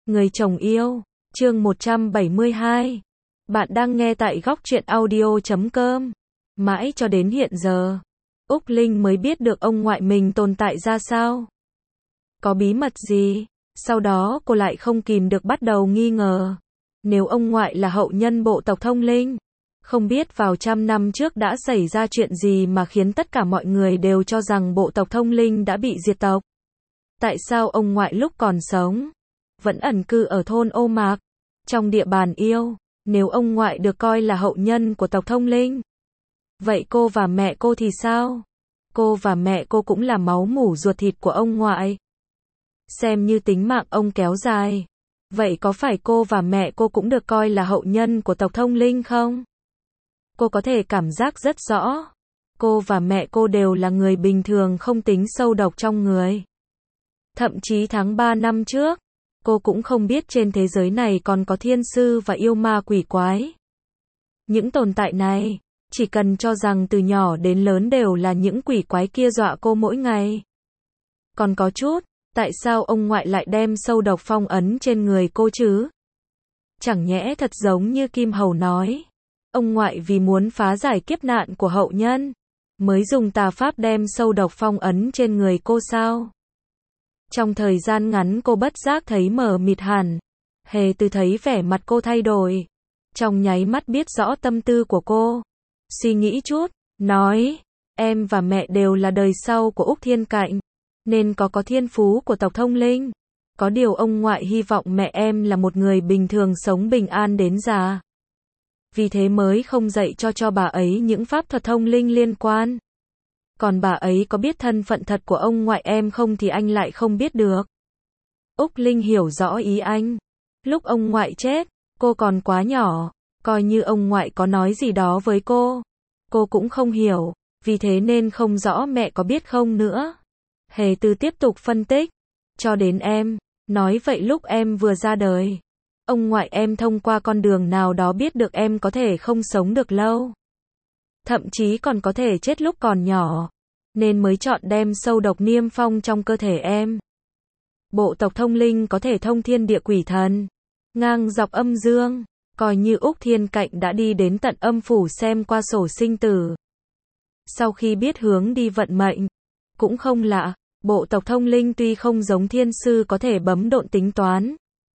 Người chồng yêu, chương 172. Bạn đang nghe tại góc truyện audio.com. Mãi cho đến hiện giờ, Úc Linh mới biết được ông ngoại mình tồn tại ra sao. Có bí mật gì? Sau đó cô lại không kìm được bắt đầu nghi ngờ. Nếu ông ngoại là hậu nhân bộ tộc Thông Linh, không biết vào trăm năm trước đã xảy ra chuyện gì mà khiến tất cả mọi người đều cho rằng bộ tộc Thông Linh đã bị diệt tộc. Tại sao ông ngoại lúc còn sống vẫn ẩn cư ở thôn Ô Mạc, trong địa bàn yêu? Nếu ông ngoại được coi là hậu nhân của tộc Thông Linh, vậy cô và mẹ cô thì sao? Cô và mẹ cô cũng là máu mủ ruột thịt của ông ngoại. Xem như tính mạng ông kéo dài. Vậy có phải cô và mẹ cô cũng được coi là hậu nhân của tộc Thông Linh không? Cô có thể cảm giác rất rõ. Cô và mẹ cô đều là người bình thường không tính sâu độc trong người. Thậm chí tháng 3 năm trước, cô cũng không biết trên thế giới này còn có thiên sư và yêu ma quỷ quái. Những tồn tại này, chỉ cần cho rằng từ nhỏ đến lớn đều là những quỷ quái kia dọa cô mỗi ngày. Còn có chút, tại sao ông ngoại lại đem sâu độc phong ấn trên người cô chứ? Chẳng nhẽ thật giống như Kim Hầu nói, ông ngoại vì muốn phá giải kiếp nạn của hậu nhân, mới dùng tà pháp đem sâu độc phong ấn trên người cô sao? Trong thời gian ngắn cô bất giác thấy mờ mịt hẳn. Hề Từ thấy vẻ mặt cô thay đổi, trong nháy mắt biết rõ tâm tư của cô. Suy nghĩ chút, nói, em và mẹ đều là đời sau của Úc Thiên Cạnh, nên có thiên phú của tộc Thông Linh. Có điều ông ngoại hy vọng mẹ em là một người bình thường sống bình an đến già. Vì thế mới không dạy cho bà ấy những pháp thuật thông linh liên quan. Còn bà ấy có biết thân phận thật của ông ngoại em không thì anh lại không biết được. Úc Linh hiểu rõ ý anh. Lúc ông ngoại chết, cô còn quá nhỏ, coi như ông ngoại có nói gì đó với cô cũng không hiểu, vì thế nên không rõ mẹ có biết không nữa. Hề Từ tiếp tục phân tích, cho đến em, nói vậy lúc em vừa ra đời, ông ngoại em thông qua con đường nào đó biết được em có thể không sống được lâu. Thậm chí còn có thể chết lúc còn nhỏ, nên mới chọn đem sâu độc niêm phong trong cơ thể em. Bộ tộc Thông Linh có thể thông thiên địa quỷ thần, ngang dọc âm dương, coi như Úc Thiên Cạnh đã đi đến tận âm phủ xem qua sổ sinh tử. Sau khi biết hướng đi vận mệnh, cũng không lạ, bộ tộc Thông Linh tuy không giống thiên sư có thể bấm độn tính toán,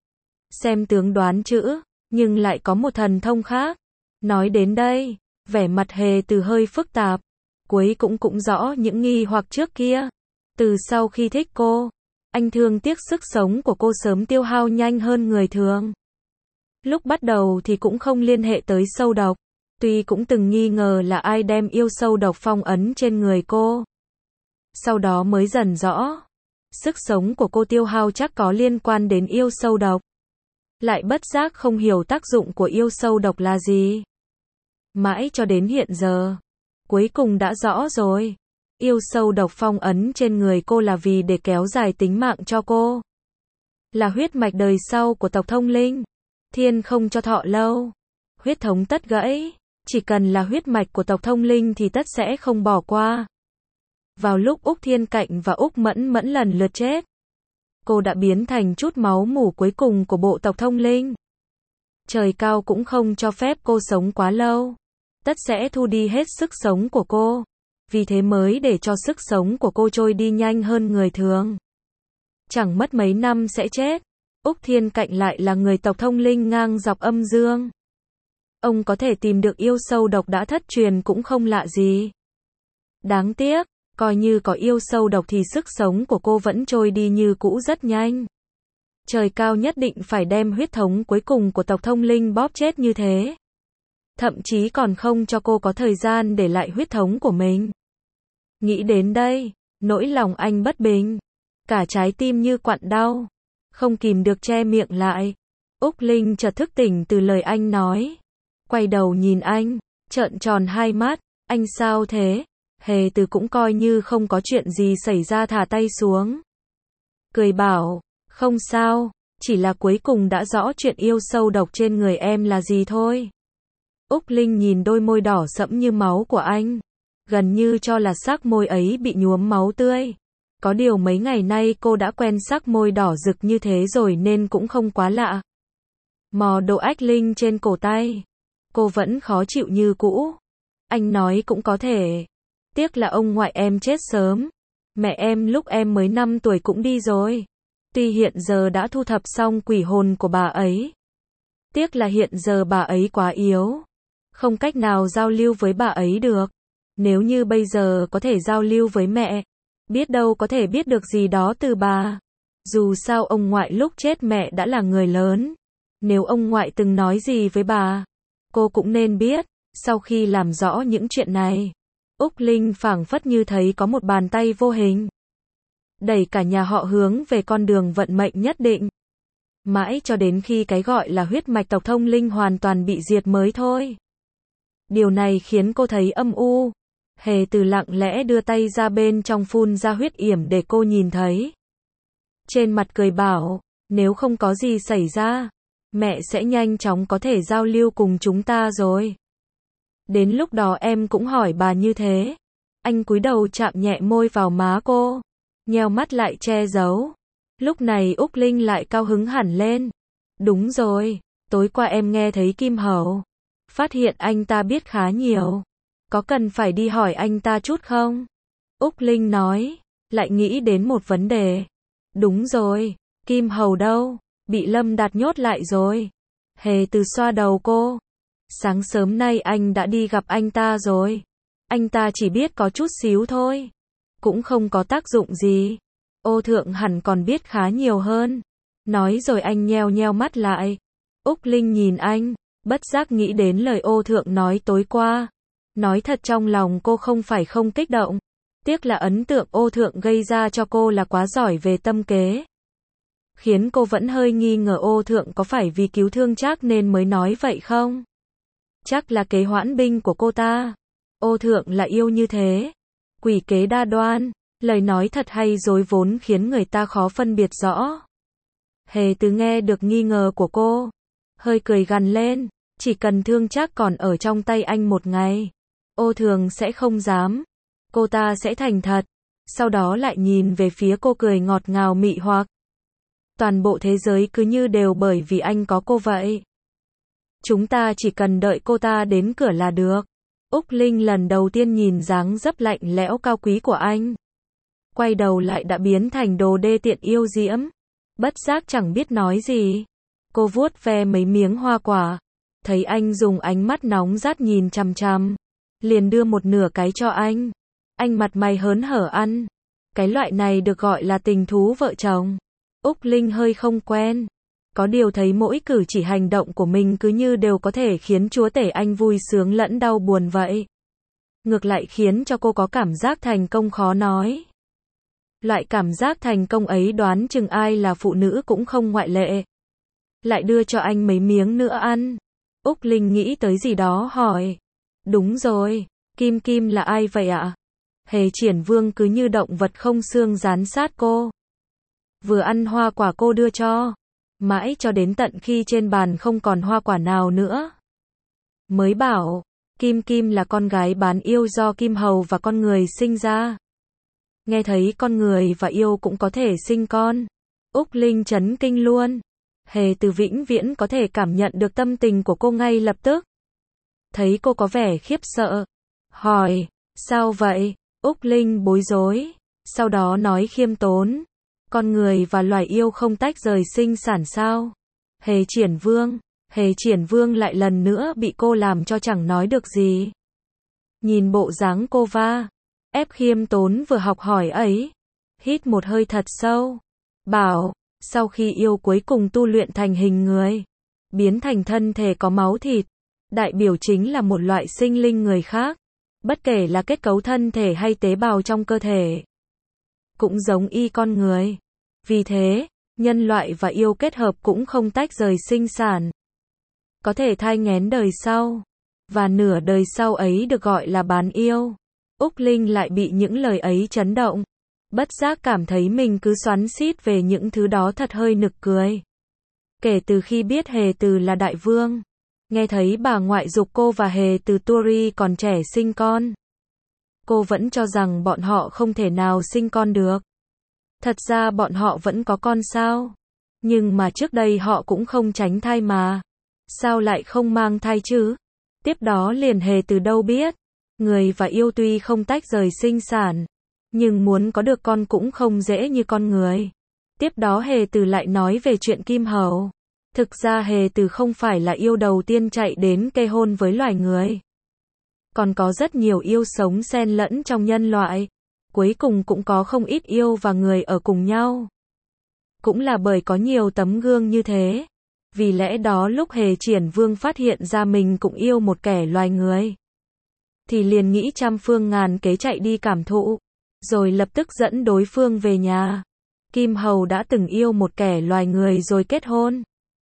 xem tướng đoán chữ, nhưng lại có một thần thông khác. Nói đến đây, vẻ mặt Hề Từ hơi phức tạp, cuối cũng rõ những nghi hoặc trước kia. Từ sau khi thích cô, anh thương tiếc sức sống của cô sớm tiêu hao nhanh hơn người thường. Lúc bắt đầu thì cũng không liên hệ tới sâu độc, tuy cũng từng nghi ngờ là ai đem yêu sâu độc phong ấn trên người cô. Sau đó mới dần rõ, sức sống của cô tiêu hao chắc có liên quan đến yêu sâu độc. Lại bất giác không hiểu tác dụng của yêu sâu độc là gì. Mãi cho đến hiện giờ, cuối cùng đã rõ rồi. Yêu sâu độc phong ấn trên người cô là vì để kéo dài tính mạng cho cô. Là huyết mạch đời sau của tộc Thông Linh. Thiên không cho thọ lâu, huyết thống tất gãy. Chỉ cần là huyết mạch của tộc Thông Linh thì tất sẽ không bỏ qua. Vào lúc Úc Thiên Cạnh và Úc Mẫn Mẫn lần lượt chết, cô đã biến thành chút máu mủ cuối cùng của bộ tộc Thông Linh. Trời cao cũng không cho phép cô sống quá lâu, tất sẽ thu đi hết sức sống của cô. Vì thế mới để cho sức sống của cô trôi đi nhanh hơn người thường. Chẳng mất mấy năm sẽ chết. Úc Thiên Cạnh lại là người tộc Thông Linh ngang dọc âm dương. Ông có thể tìm được yêu sâu độc đã thất truyền cũng không lạ gì. Đáng tiếc, coi như có yêu sâu độc thì sức sống của cô vẫn trôi đi như cũ rất nhanh. Trời cao nhất định phải đem huyết thống cuối cùng của tộc Thông Linh bóp chết như thế. Thậm chí còn không cho cô có thời gian để lại huyết thống của mình. Nghĩ đến đây, nỗi lòng anh bất bình. Cả trái tim như quặn đau. Không kìm được che miệng lại. Úc Linh chợt thức tỉnh từ lời anh nói. Quay đầu nhìn anh, trợn tròn hai mắt. Anh sao thế? Hề Từ cũng coi như không có chuyện gì xảy ra thả tay xuống. Cười bảo, không sao, chỉ là cuối cùng đã rõ chuyện yêu sâu độc trên người em là gì thôi. Úc Linh nhìn đôi môi đỏ sẫm như máu của anh, gần như cho là sắc môi ấy bị nhuốm máu tươi. Có điều mấy ngày nay cô đã quen sắc môi đỏ rực như thế rồi nên cũng không quá lạ. Mò đồ ách linh trên cổ tay. Cô vẫn khó chịu như cũ. Anh nói cũng có thể. Tiếc là ông ngoại em chết sớm. Mẹ em lúc em mới 5 tuổi cũng đi rồi. Tuy hiện giờ đã thu thập xong quỷ hồn của bà ấy. Tiếc là hiện giờ bà ấy quá yếu. Không cách nào giao lưu với bà ấy được. Nếu như bây giờ có thể giao lưu với mẹ, biết đâu có thể biết được gì đó từ bà. Dù sao ông ngoại lúc chết mẹ đã là người lớn. Nếu ông ngoại từng nói gì với bà, cô cũng nên biết. Sau khi làm rõ những chuyện này, Úc Linh phảng phất như thấy có một bàn tay vô hình đẩy cả nhà họ hướng về con đường vận mệnh nhất định. Mãi cho đến khi cái gọi là huyết mạch tộc thông linh hoàn toàn bị diệt mới thôi. Điều này khiến cô thấy âm u. Hề Từ lặng lẽ đưa tay ra bên trong phun ra huyết yểm để cô nhìn thấy. Trên mặt cười bảo, nếu không có gì xảy ra, mẹ sẽ nhanh chóng có thể giao lưu cùng chúng ta rồi. Đến lúc đó em cũng hỏi bà như thế. Anh cúi đầu chạm nhẹ môi vào má cô, nheo mắt lại che giấu. Lúc này Úc Linh lại cao hứng hẳn lên. Đúng rồi, tối qua em nghe thấy Kim Hầu phát hiện anh ta biết khá nhiều. Có cần phải đi hỏi anh ta chút không? Úc Linh nói, lại nghĩ đến một vấn đề. Đúng rồi, Kim Hầu đâu? Bị Lâm Đạt nhốt lại rồi. Hề Từ xoa đầu cô. Sáng sớm nay anh đã đi gặp anh ta rồi. Anh ta chỉ biết có chút xíu thôi. Cũng không có tác dụng gì. Ô Thượng hẳn còn biết khá nhiều hơn. Nói rồi anh nheo nheo mắt lại. Úc Linh nhìn anh, bất giác nghĩ đến lời Ô Thượng nói tối qua. Nói thật trong lòng cô không phải không kích động. Tiếc là ấn tượng Ô Thượng gây ra cho cô là quá giỏi về tâm kế. Khiến cô vẫn hơi nghi ngờ Ô Thượng có phải vì cứu Thương Trác nên mới nói vậy không? Chắc là kế hoãn binh của cô ta. Ô Thượng lại yêu như thế. Quỷ kế đa đoan, lời nói thật hay dối vốn khiến người ta khó phân biệt rõ. Hề Từ nghe được nghi ngờ của cô, hơi cười gằn lên, chỉ cần Thương Trác còn ở trong tay anh một ngày, Ô Thường sẽ không dám. Cô ta sẽ thành thật. Sau đó lại nhìn về phía cô cười ngọt ngào mị hoặc. Toàn bộ thế giới cứ như đều bởi vì anh có cô vậy. Chúng ta chỉ cần đợi cô ta đến cửa là được. Úc Linh lần đầu tiên nhìn dáng dấp lạnh lẽo cao quý của anh. Quay đầu lại đã biến thành đồ đê tiện yêu diễm. Bất giác chẳng biết nói gì. Cô vuốt ve mấy miếng hoa quả. Thấy anh dùng ánh mắt nóng rát nhìn chằm chằm. Liền đưa một nửa cái cho anh. Anh mặt mày hớn hở ăn. Cái loại này được gọi là tình thú vợ chồng. Úc Linh hơi không quen. Có điều thấy mỗi cử chỉ hành động của mình cứ như đều có thể khiến chúa tể anh vui sướng lẫn đau buồn vậy. Ngược lại khiến cho cô có cảm giác thành công khó nói. Loại cảm giác thành công ấy đoán chừng ai là phụ nữ cũng không ngoại lệ. Lại đưa cho anh mấy miếng nữa ăn. Úc Linh nghĩ tới gì đó hỏi. Đúng rồi, Kim Kim là ai vậy ạ? Hề Triển Vương cứ như động vật không xương dán sát cô. Vừa ăn hoa quả cô đưa cho. Mãi cho đến tận khi trên bàn không còn hoa quả nào nữa. Mới bảo, Kim Kim là con gái bán yêu do Kim Hầu và con người sinh ra. Nghe thấy con người và yêu cũng có thể sinh con. Úc Linh chấn kinh luôn. Hề Từ vĩnh viễn có thể cảm nhận được tâm tình của cô ngay lập tức. Thấy cô có vẻ khiếp sợ. Hỏi, sao vậy? Úc Linh bối rối. Sau đó nói khiêm tốn. Con người và loài yêu không tách rời sinh sản sao? Hề Triển Vương lại lần nữa bị cô làm cho chẳng nói được gì. Nhìn bộ dáng cô ép khiêm tốn vừa học hỏi ấy. Hít một hơi thật sâu. Bảo, sau khi yêu cuối cùng tu luyện thành hình người. Biến thành thân thể có máu thịt. Đại biểu chính là một loại sinh linh người khác. Bất kể là kết cấu thân thể hay tế bào trong cơ thể. Cũng giống y con người. Vì thế, nhân loại và yêu kết hợp cũng không tách rời sinh sản. Có thể thai nghén đời sau. Và nửa đời sau ấy được gọi là bán yêu. Úc Linh lại bị những lời ấy chấn động. Bất giác cảm thấy mình cứ xoắn xít về những thứ đó thật hơi nực cười. Kể từ khi biết Hề Từ là đại vương. Nghe thấy bà ngoại giục cô và Hề Từ Turi còn trẻ sinh con. Cô vẫn cho rằng bọn họ không thể nào sinh con được. Thật ra bọn họ vẫn có con sao? Nhưng mà trước đây họ cũng không tránh thai mà. Sao lại không mang thai chứ? Tiếp đó liền Hề từ đâu biết. Người và yêu tuy không tách rời sinh sản, nhưng muốn có được con cũng không dễ như con người. Tiếp đó Hề từ lại nói về chuyện Kim Hầu. Thực ra Hề từ không phải là yêu đầu tiên chạy đến cây hôn với loài người. Còn có rất nhiều yêu sống xen lẫn trong nhân loại. Cuối cùng cũng có không ít yêu và người ở cùng nhau. Cũng là bởi có nhiều tấm gương như thế. Vì lẽ đó lúc Hề Triển Vương phát hiện ra mình cũng yêu một kẻ loài người, thì liền nghĩ trăm phương ngàn kế chạy đi cảm thụ, rồi lập tức dẫn đối phương về nhà. Kim Hầu đã từng yêu một kẻ loài người rồi kết hôn.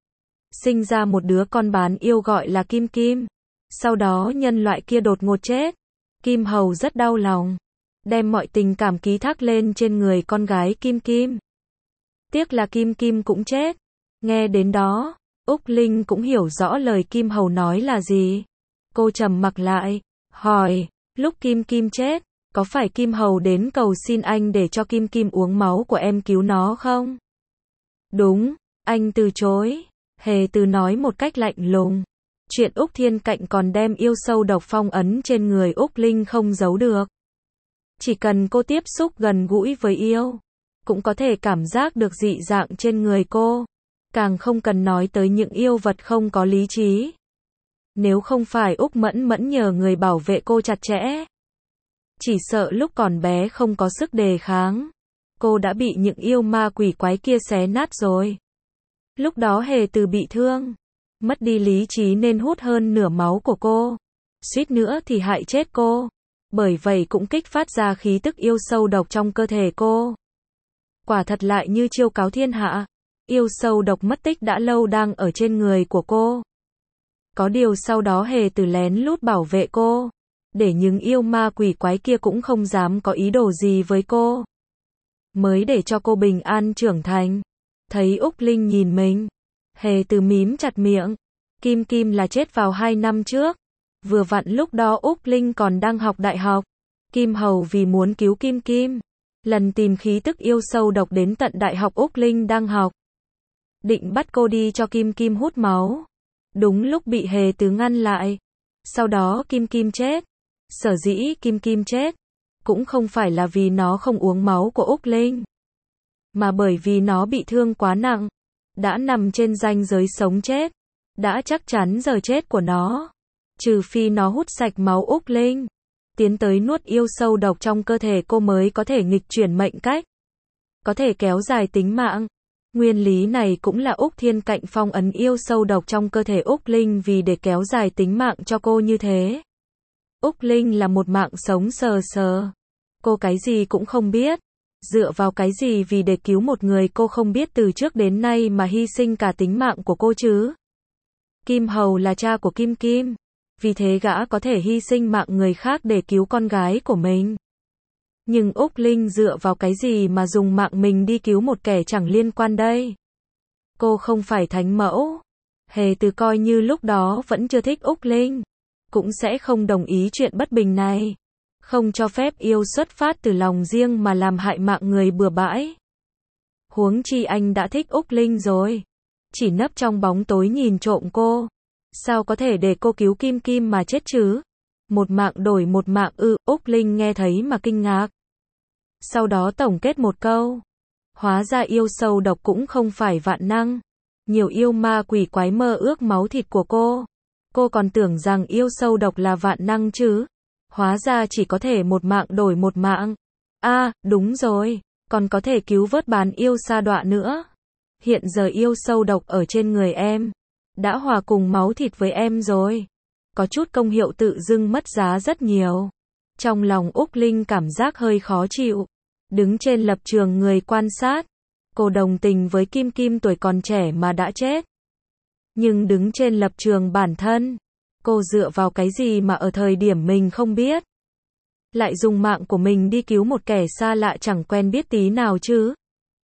Sinh ra một đứa con bán yêu gọi là Kim Kim. Sau đó nhân loại kia đột ngột chết. Kim Hầu rất đau lòng, đem mọi tình cảm ký thác lên trên người con gái Kim Kim. Tiếc là Kim Kim cũng chết. Nghe đến đó, Úc Linh cũng hiểu rõ lời Kim Hầu nói là gì. Cô trầm mặc lại, hỏi, lúc Kim Kim chết, có phải Kim Hầu đến cầu xin anh để cho Kim Kim uống máu của em cứu nó không? Đúng, anh từ chối. Hề từ nói một cách lạnh lùng. Chuyện Úc Thiên Cạnh còn đem yêu sâu độc phong ấn trên người Úc Linh không giấu được. Chỉ cần cô tiếp xúc gần gũi với yêu, cũng có thể cảm giác được dị dạng trên người cô. Càng không cần nói tới những yêu vật không có lý trí. Nếu không phải Úc Mẫn Mẫn nhờ người bảo vệ cô chặt chẽ, chỉ sợ lúc còn bé không có sức đề kháng, cô đã bị những yêu ma quỷ quái kia xé nát rồi. Lúc đó Hề từ bị thương, mất đi lý trí nên hút hơn nửa máu của cô, suýt nữa thì hại chết cô. Bởi vậy cũng kích phát ra khí tức yêu sâu độc trong cơ thể cô. Quả thật lại như chiêu cáo thiên hạ. Yêu sâu độc mất tích đã lâu đang ở trên người của cô. Có điều sau đó Hề từ lén lút bảo vệ cô, để những yêu ma quỷ quái kia cũng không dám có ý đồ gì với cô. Mới để cho cô bình an trưởng thành. Thấy Úc Linh nhìn mình, Hề từ mím chặt miệng. Kim Kim là chết vào 2 năm trước. Vừa vặn lúc đó Úc Linh còn đang học đại học. Kim Hầu vì muốn cứu Kim Kim, lần tìm khí tức yêu sâu độc đến tận đại học Úc Linh đang học. Định bắt cô đi cho Kim Kim hút máu. Đúng lúc bị Hề từ ngăn lại. Sau đó Kim Kim chết. Sở dĩ Kim Kim chết, cũng không phải là vì nó không uống máu của Úc Linh, mà bởi vì nó bị thương quá nặng, đã nằm trên ranh giới sống chết, đã chắc chắn giờ chết của nó. Trừ phi nó hút sạch máu Úc Linh, tiến tới nuốt yêu sâu độc trong cơ thể cô mới có thể nghịch chuyển mệnh cách, có thể kéo dài tính mạng. Nguyên lý này cũng là Úc Thiên Cạnh phong ấn yêu sâu độc trong cơ thể Úc Linh vì để kéo dài tính mạng cho cô như thế. Úc Linh là một mạng sống sờ sờ. Cô cái gì cũng không biết. Dựa vào cái gì vì để cứu một người cô không biết từ trước đến nay mà hy sinh cả tính mạng của cô chứ? Kim Hầu là cha của Kim Kim. Vì thế gã có thể hy sinh mạng người khác để cứu con gái của mình. Nhưng Úc Linh dựa vào cái gì mà dùng mạng mình đi cứu một kẻ chẳng liên quan đây? Cô không phải thánh mẫu. Hề từ coi như lúc đó vẫn chưa thích Úc Linh, cũng sẽ không đồng ý chuyện bất bình này. Không cho phép yêu xuất phát từ lòng riêng mà làm hại mạng người bừa bãi. Huống chi anh đã thích Úc Linh rồi. Chỉ nấp trong bóng tối nhìn trộm cô. Sao có thể để cô cứu Kim Kim mà chết chứ? Một mạng đổi một mạng ư? Úc Linh nghe thấy mà kinh ngạc. Sau đó tổng kết một câu. Hóa ra yêu sâu độc cũng không phải vạn năng. Nhiều yêu ma quỷ quái mơ ước máu thịt của cô. Cô còn tưởng rằng yêu sâu độc là vạn năng chứ. Hóa ra chỉ có thể một mạng đổi một mạng. Đúng rồi, còn có thể cứu vớt bán yêu sa đọa nữa. Hiện giờ yêu sâu độc ở trên người em đã hòa cùng máu thịt với em rồi. Có chút công hiệu tự dưng mất giá rất nhiều. Trong lòng Úc Linh cảm giác hơi khó chịu. Đứng trên lập trường người quan sát, cô đồng tình với Kim Kim tuổi còn trẻ mà đã chết. Nhưng đứng trên lập trường bản thân, cô dựa vào cái gì mà ở thời điểm mình không biết, lại dùng mạng của mình đi cứu một kẻ xa lạ chẳng quen biết tí nào chứ?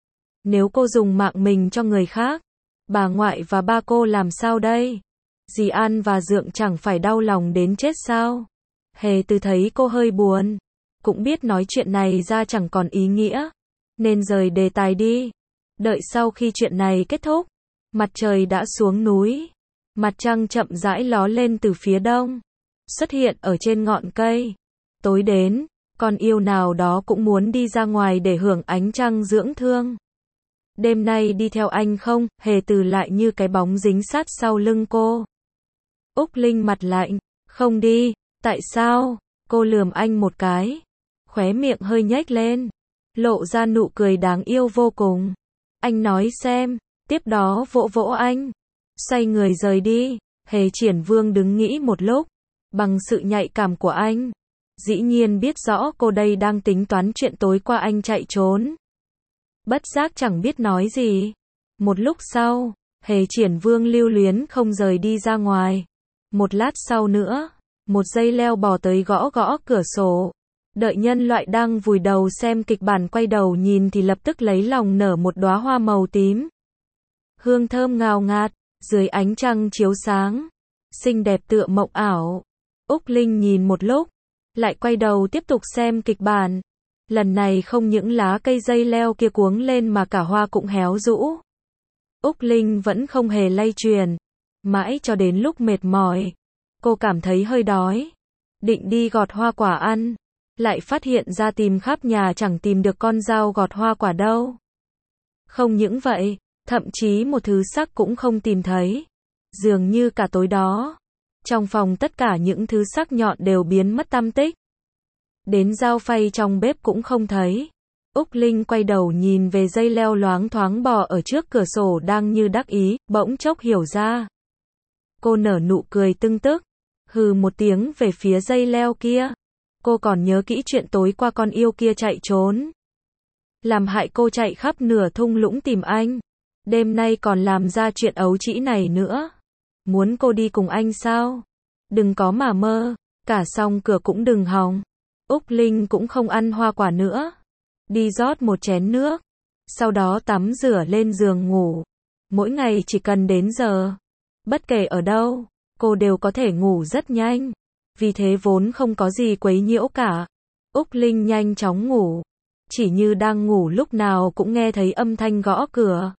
Nếu cô dùng mạng mình cho người khác, bà ngoại và ba cô làm sao đây? Dì An và Dượng chẳng phải đau lòng đến chết sao? Hề từ thấy cô hơi buồn, cũng biết nói chuyện này ra chẳng còn ý nghĩa, nên rời đề tài đi. Đợi sau khi chuyện này kết thúc, mặt trời đã xuống núi. Mặt trăng chậm rãi ló lên từ phía đông, xuất hiện ở trên ngọn cây. Tối đến, con yêu nào đó cũng muốn đi ra ngoài để hưởng ánh trăng dưỡng thương. Đêm nay đi theo anh không? Hề Từ lại như cái bóng dính sát sau lưng cô. Úc Linh mặt lạnh, không đi. Tại sao? Cô lườm anh một cái, khóe miệng hơi nhếch lên, lộ ra nụ cười đáng yêu vô cùng. Anh nói xem, tiếp đó vỗ vỗ anh, xoay người rời đi. Hề Triển Vương đứng nghĩ một lúc, bằng sự nhạy cảm của anh, dĩ nhiên biết rõ cô đây đang tính toán chuyện tối qua anh chạy trốn. Bất giác chẳng biết nói gì. Một lúc sau, Hề Triển Vương lưu luyến không rời đi ra ngoài. Một lát sau nữa, một dây leo bò tới gõ gõ cửa sổ. Đợi nhân loại đang vùi đầu xem kịch bản quay đầu nhìn thì lập tức lấy lòng nở một đóa hoa màu tím. Hương thơm ngào ngạt, dưới ánh trăng chiếu sáng, xinh đẹp tựa mộng ảo. Úc Linh nhìn một lúc, lại quay đầu tiếp tục xem kịch bản. Lần này không những lá cây dây leo kia cuống lên mà cả hoa cũng héo rũ. Úc Linh vẫn không hề lay chuyển, mãi cho đến lúc mệt mỏi, cô cảm thấy hơi đói, định đi gọt hoa quả ăn, lại phát hiện ra tìm khắp nhà chẳng tìm được con dao gọt hoa quả đâu. Không những vậy, thậm chí một thứ sắc cũng không tìm thấy. Dường như cả tối đó, trong phòng tất cả những thứ sắc nhọn đều biến mất tăm tích. Đến dao phay trong bếp cũng không thấy. Úc Linh quay đầu nhìn về dây leo loáng thoáng bò ở trước cửa sổ đang như đắc ý, bỗng chốc hiểu ra. Cô nở nụ cười tưng tức, hừ một tiếng về phía dây leo kia. Cô còn nhớ kỹ chuyện tối qua con yêu kia chạy trốn, làm hại cô chạy khắp nửa thung lũng tìm anh. Đêm nay còn làm ra chuyện ấu trĩ này nữa. Muốn cô đi cùng anh sao? Đừng có mà mơ, cả xong cửa cũng đừng hòng. Úc Linh cũng không ăn hoa quả nữa. Đi rót một chén nước, sau đó tắm rửa lên giường ngủ. Mỗi ngày chỉ cần đến giờ, bất kể ở đâu, cô đều có thể ngủ rất nhanh. Vì thế vốn không có gì quấy nhiễu cả. Úc Linh nhanh chóng ngủ. Chỉ như đang ngủ lúc nào cũng nghe thấy âm thanh gõ cửa.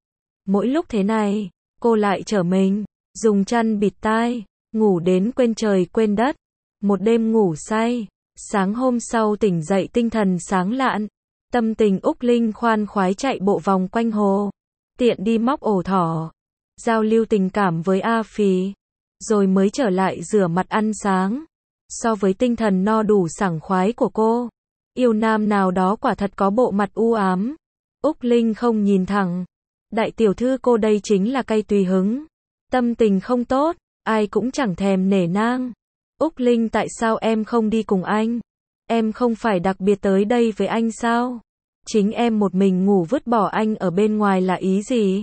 Mỗi lúc thế này, cô lại trở mình, dùng chăn bịt tai, ngủ đến quên trời quên đất. Một đêm ngủ say, sáng hôm sau tỉnh dậy tinh thần sáng lạn. Tâm tình Úc Linh khoan khoái chạy bộ vòng quanh hồ, tiện đi móc ổ thỏ, giao lưu tình cảm với A Phì, rồi mới trở lại rửa mặt ăn sáng. So với tinh thần no đủ sảng khoái của cô, yêu nam nào đó quả thật có bộ mặt u ám. Úc Linh không nhìn thẳng. Đại tiểu thư cô đây chính là cây tùy hứng. Tâm tình không tốt, ai cũng chẳng thèm nể nang. Úc Linh, tại sao em không đi cùng anh? Em không phải đặc biệt tới đây với anh sao? Chính em một mình ngủ vứt bỏ anh ở bên ngoài là ý gì?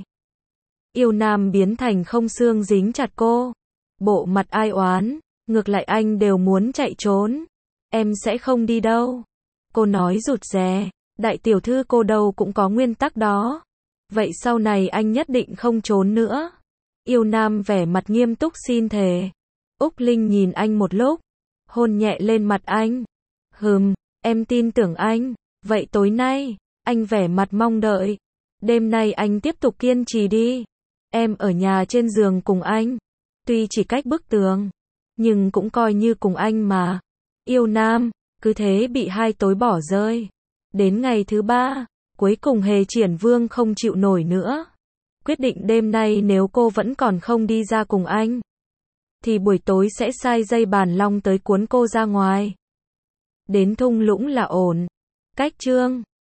Yêu nam biến thành không xương dính chặt cô. Bộ mặt ai oán, ngược lại anh đều muốn chạy trốn. Em sẽ không đi đâu. Cô nói rụt rè, đại tiểu thư cô đâu cũng có nguyên tắc đó. Vậy sau này anh nhất định không trốn nữa. Yêu nam vẻ mặt nghiêm túc xin thề. Úc Linh nhìn anh một lúc, hôn nhẹ lên mặt anh. Em tin tưởng anh. Vậy tối nay, anh vẻ mặt mong đợi. Đêm nay anh tiếp tục kiên trì đi. Em ở nhà trên giường cùng anh. Tuy chỉ cách bức tường, nhưng cũng coi như cùng anh mà. Yêu nam, cứ thế bị 2 tối bỏ rơi. Đến ngày thứ 3, cuối cùng Hề Triển Vương không chịu nổi nữa. Quyết định đêm nay nếu cô vẫn còn không đi ra cùng anh, thì buổi tối sẽ sai dây bàn long tới cuốn cô ra ngoài. Đến thung lũng là ổn. Cách chương